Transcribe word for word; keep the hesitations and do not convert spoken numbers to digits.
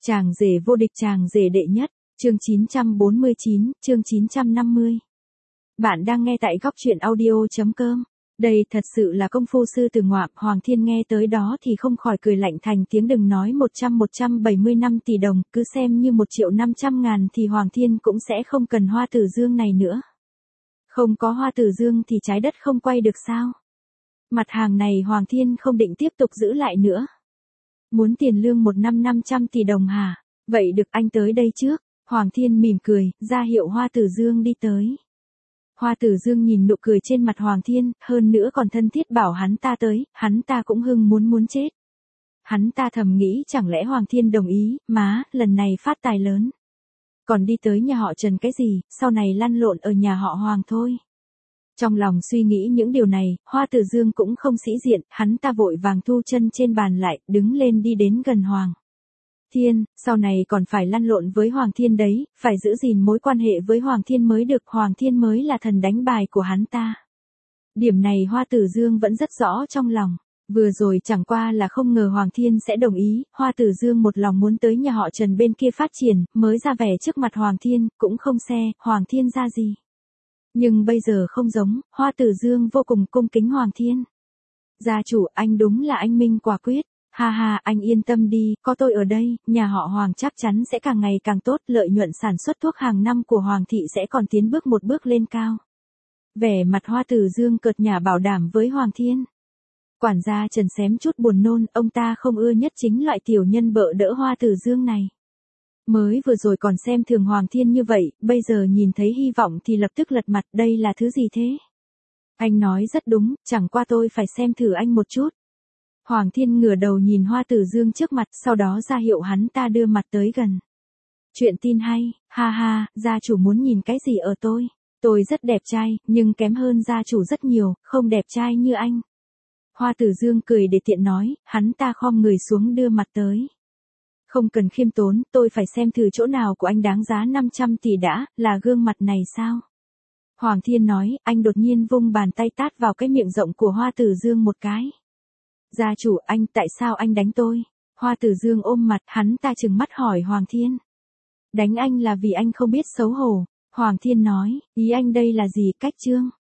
Chàng rể vô địch, chàng rể đệ nhất, chương chín trăm bốn mươi chín, chương chín trăm năm mươi. Bạn đang nghe tại góc truyện audio.com. Đây thật sự là công phu sư tử ngoạm. Hoàng Thiên nghe tới đó thì không khỏi cười lạnh thành tiếng, đừng nói một trăm một trăm bảy mươi năm tỷ đồng, cứ xem như một triệu năm trăm ngàn thì Hoàng Thiên cũng sẽ không cần Hoa Tử Dương này nữa. Không có Hoa Tử Dương thì trái đất không quay được sao? Mặt hàng này Hoàng Thiên không định tiếp tục giữ lại nữa. Muốn tiền lương một năm năm trăm tỷ đồng hả? Vậy được, anh tới đây trước. Hoàng Thiên mỉm cười, ra hiệu Hoa Tử Dương đi tới. Hoa Tử Dương nhìn nụ cười trên mặt Hoàng Thiên, hơn nữa còn thân thiết bảo hắn ta tới, hắn ta cũng hưng muốn muốn chết. Hắn ta thầm nghĩ chẳng lẽ Hoàng Thiên đồng ý, má, lần này phát tài lớn. Còn đi tới nhà họ Trần cái gì, sau này lăn lộn ở nhà họ Hoàng thôi. Trong lòng suy nghĩ những điều này, Hoa Tử Dương cũng không sĩ diện, hắn ta vội vàng thu chân trên bàn lại, đứng lên đi đến gần Hoàng Thiên, sau này còn phải lăn lộn với Hoàng Thiên đấy, phải giữ gìn mối quan hệ với Hoàng Thiên mới được, Hoàng Thiên mới là thần đánh bài của hắn ta. Điểm này Hoa Tử Dương vẫn rất rõ trong lòng, vừa rồi chẳng qua là không ngờ Hoàng Thiên sẽ đồng ý, Hoa Tử Dương một lòng muốn tới nhà họ Trần bên kia phát triển, mới ra vẻ trước mặt Hoàng Thiên, cũng không xe, Hoàng Thiên ra gì. Nhưng bây giờ không giống, Hoa Tử Dương vô cùng cung kính Hoàng Thiên. Gia chủ, anh đúng là anh minh quả quyết. Ha ha, anh yên tâm đi, có tôi ở đây, nhà họ Hoàng chắc chắn sẽ càng ngày càng tốt, lợi nhuận sản xuất thuốc hàng năm của Hoàng thị sẽ còn tiến bước một bước lên cao. Vẻ mặt Hoa Tử Dương cợt nhả bảo đảm với Hoàng Thiên. Quản gia Trần xém chút buồn nôn, ông ta không ưa nhất chính loại tiểu nhân bợ đỡ Hoa Tử Dương này. Mới vừa rồi còn xem thường Hoàng Thiên như vậy, bây giờ nhìn thấy hy vọng thì lập tức lật mặt, đây là thứ gì thế? Anh nói rất đúng, chẳng qua tôi phải xem thử anh một chút. Hoàng Thiên ngửa đầu nhìn Hoa Tử Dương trước mặt, sau đó ra hiệu hắn ta đưa mặt tới gần. Chuyện tin hay, ha ha, gia chủ muốn nhìn cái gì ở tôi? Tôi rất đẹp trai, nhưng kém hơn gia chủ rất nhiều, không đẹp trai như anh. Hoa Tử Dương cười để tiện nói, hắn ta khom người xuống đưa mặt tới. Không cần khiêm tốn, tôi phải xem thử chỗ nào của anh đáng giá năm trăm tỷ đã, là gương mặt này sao? Hoàng Thiên nói, anh đột nhiên vung bàn tay tát vào cái miệng rộng của Hoa Tử Dương một cái. Gia chủ, anh, tại sao anh đánh tôi? Hoa Tử Dương ôm mặt, hắn ta trừng mắt hỏi Hoàng Thiên. Đánh anh là vì anh không biết xấu hổ. Hoàng Thiên nói, ý anh đây là gì, cách chương?